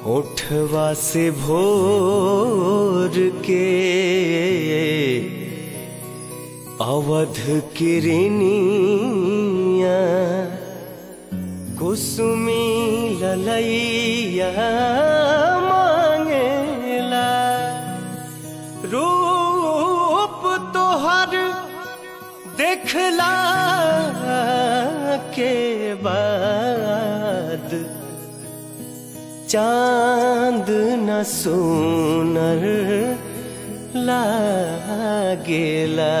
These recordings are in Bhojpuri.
ओठवा से भोर के अवध किरनिया कुसुमी ललैया मांगेला रूप तोहर देखला के बाद चांद न सोनर लागेला।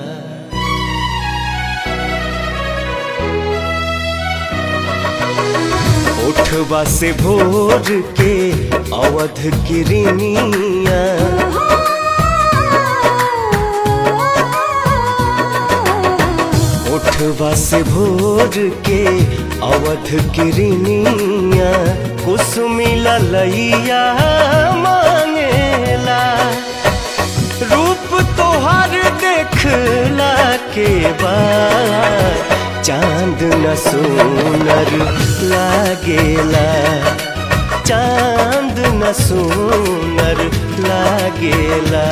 ओठवा से भोर के अवध किरनिया ओठवा से भोर के अवध किरनिया कुसुमी ललैया मांगेला रूप तोहर देखला के बाद चांद न सोनर लागेला चांद न सोनर लागेला।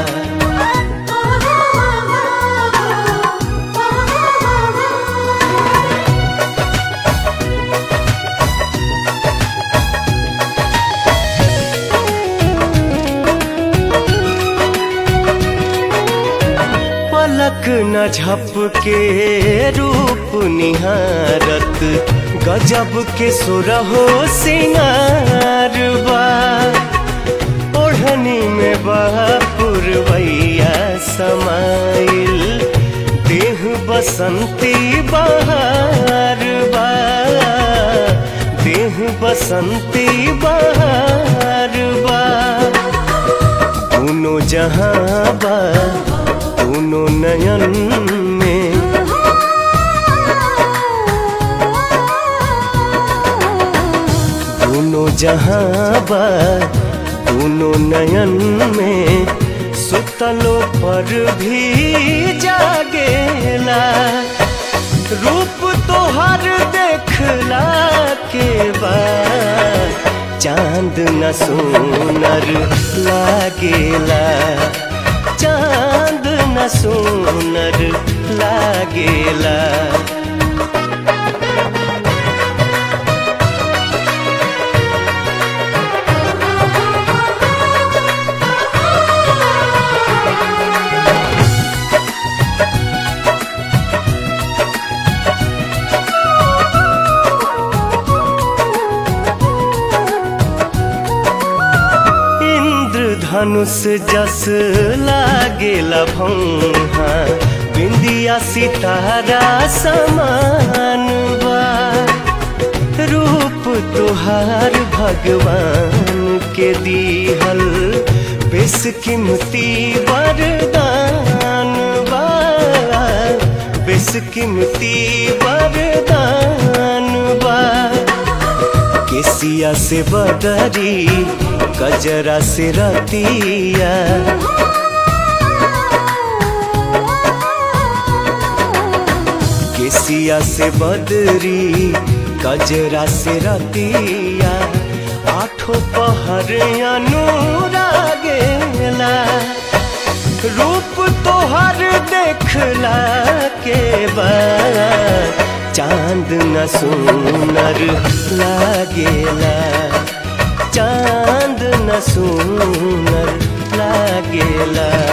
पलक न झपके रूप निहारत गजब के सुरहो सिंगार बा ओढ़नी में पुरवैया समाइल देह बसंती बहार बा देह बसंती बहार बा दोनों जहां बा दोनों नयन में दोनों जहां बा दोनों नयन में सुतलों पर भी जागेला रूप तोहर देखला के बाद चांद न सोनर लागेला चांद न सोनर लागेला। धनुष जस लागेला भौहा बिंदिया सितारा समान बा रूप तुहार भगवान के दीहल बेशकीमती वरदान बा बेशकीमती वरदान बा। केसिया से बदरी गजरा से रतिया केसिया से बदरी गजरा से रतिया आठों पहर अनुरागेला रूप तोहर देखला के बाद चांद न सोनर लागेला चांद न सोनर लागेला।